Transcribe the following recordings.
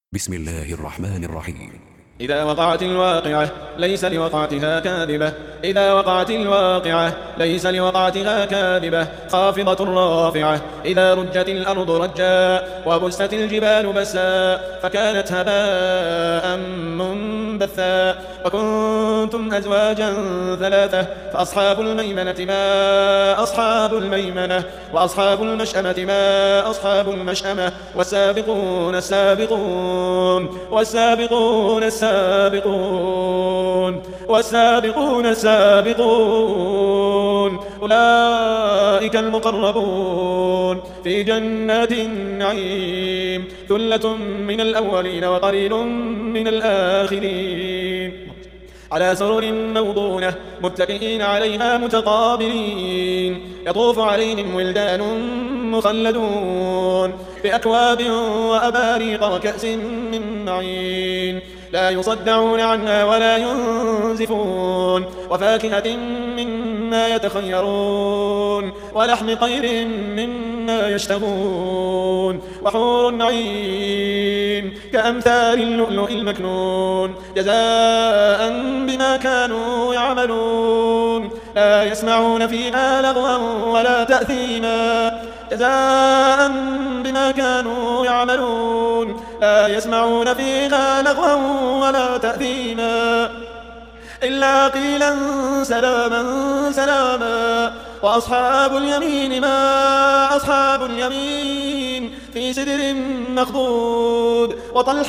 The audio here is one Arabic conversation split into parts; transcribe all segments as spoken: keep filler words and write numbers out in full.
بسم الله الرحمن الرحيم. إذا وقعت الواقعة ليس لوقعتها كاذبة إذا وقعت الواقعة ليس لوقعتها كاذبة خافضة رافعة إذا رجت الأرض رجا وبست الجبال بسا فكانت هباء منبثا وكنتم أزواجا ثلاثة فأصحاب الميمنة ما أصحاب الميمنة وأصحاب المشأمة ما أصحاب المشأمة والسابقون السابقون والسابقون السابقون السابقون والسابقون السابقون أولئك المقربون في جنات النعيم ثلة من الأولين وقليل من الآخرين على سرر موضونة متكئين عليها متقابلين يطوف عليهم ولدان مخلدون بأكواب وأباريق وكأس من معين لا يصدعون عنها ولا ينزفون وفاكهة مما يتخيرون ولحم طير مما يشتهون وحور عين كأمثال اللؤلؤ المكنون جزاء بما كانوا يعملون لا يسمعون فيها لغوا ولا تأثيما جزاء بما كانوا يعملون لا يسمعون فيها لغوا ولا تأثيما إلا قيلا سلاما سلاما وأصحاب اليمين ما أصحاب اليمين في سدر مخضود وطلح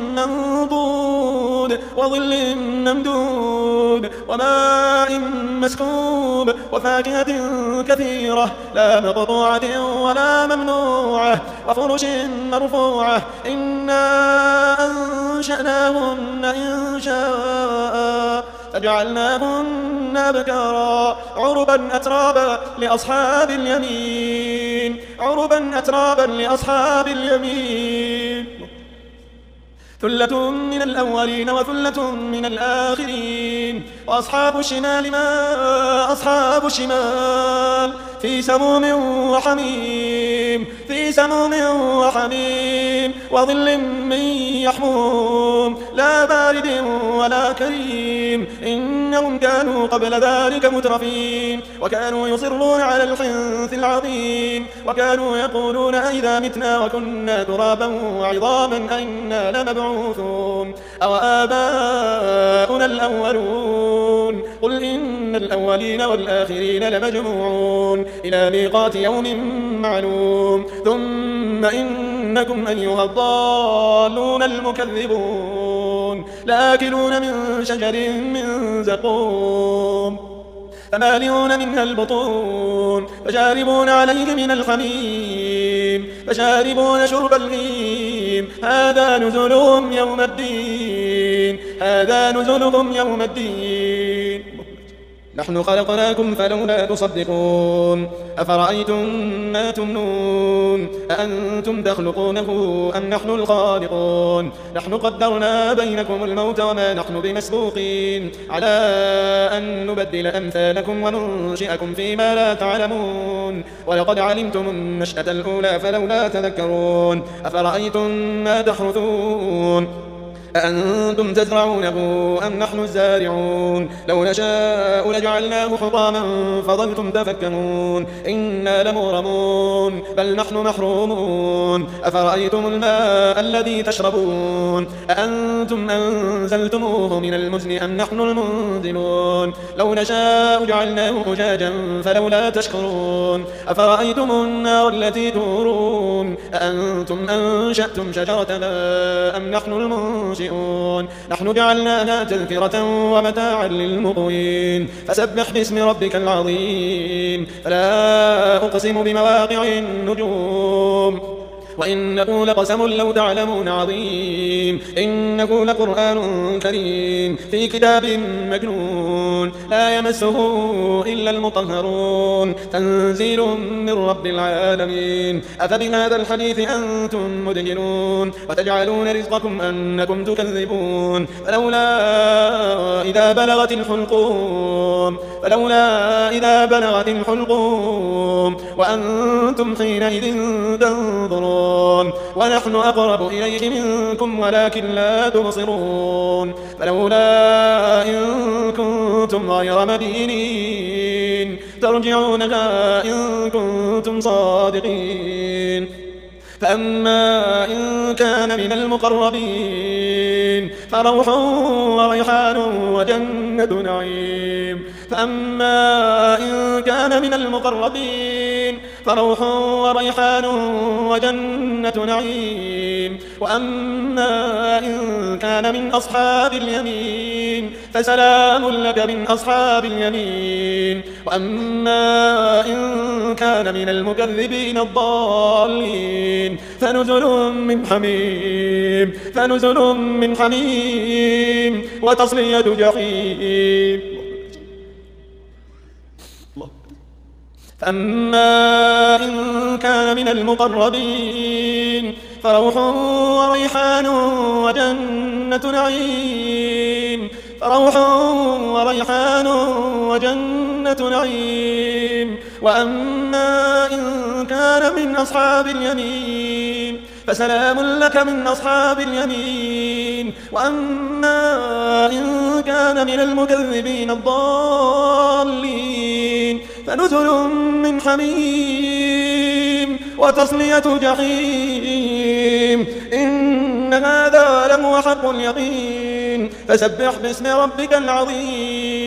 منضود وظل ممدود وماء مسكوب وفاكهة كثيرة لا مقطوعة ولا ممنوعة وفرش مرفوعة إنا أنشأناهن إن شاء فجعلناهن أبكارا عربا أترابا لأصحاب اليمين عربا أترابا لأصحاب اليمين ثلة من الأولين وثلة من الآخرين وأصحاب الشمال ما أصحاب الشمال في سموم وحميم في سموم وحميم وظل من يحموم لا بارد ولا كريم إنهم كانوا قبل ذلك مترفين وكانوا يصرون على الحنث العظيم وكانوا يقولون أئذا متنا وكنا ترابا وعظاما أئنا لمبعوثون أو آباؤنا الأولون قل إن الأولين والآخرين لمجموعون إلى ميقات يوم معلوم ثم إنكم أيها الضالون المكذبون لآكلون من شجر من زقوم فمالئون منها البطون فشاربون عليه من الحميم فشاربون شرب الهيم هذا نزلهم يوم الدين هذا نزلهم يوم الدين نحن خلقناكم فلولا تصدقون أفرأيتم ما تمنون أأنتم تخلقونه أم نحن الخالقون نحن قدرنا بينكم الموت وما نحن بمسبوقين على أن نبدل أمثالكم وننشئكم فيما لا تعلمون ولقد علمتم النشأة الأولى فلولا تذكرون أفرأيتم ما تحرثون أأنتم تزرعونه أم نحن الزارعون لو نشاء لجعلناه حطاما فظلتم تفكرون إنا لمغرمون بل نحن محرومون أفرأيتم الماء الذي تشربون أأنتم أنزلتموه من المزن أم نحن المنزلون لو نشاء جعلناه أجاجا فلولا تشكرون أفرأيتم النار التي تورون أأنتم أنشأتم شجرتها أم نحن المنزلون نحن جعلناها تذكرة ومتاعا للمقوين فسبح باسم ربك العظيم فلا أقسم بمواقع النجوم وإنه لقسم لو تعلمون عظيم إنه لقرآن كريم في كتاب مكنون لا يمسه إلا المطهرون تنزيل من رب العالمين أفبهذا الحديث أنتم مدهنون وتجعلون رزقكم أنكم تكذبون فلولا إذا بلغت الحلقوم فلولا إذا بلغت الحلقوم وأنتم حينئذ تنظرون تبصرون ونحن أقرب إليه منكم ولكن لا تبصرون فلولا إن كنتم غير مدينين ترجعونها إن كنتم صادقين فأما إن كان من المقربين فروح وريحان وجنة نعيم فأما إن كان من المقربين فروح وريحان وجنة نعيم وأما إن كان من أصحاب اليمين فسلام لك من أصحاب اليمين وأما إن كان من المكذبين الضالين فنزل من حميم فنزل من حميم وتصلية جحيم فأما إن كان من المقربين فروح وريحان وجنة نعيم فروح وريحان وجنة نعيم وأما إن كان من أصحاب اليمين فسلام لك من أصحاب اليمين وأما إن كان من المكذبين الضالين فنزل من حميم وتصلية جحيم إن هذا لهو حق اليقين فسبح باسم ربك العظيم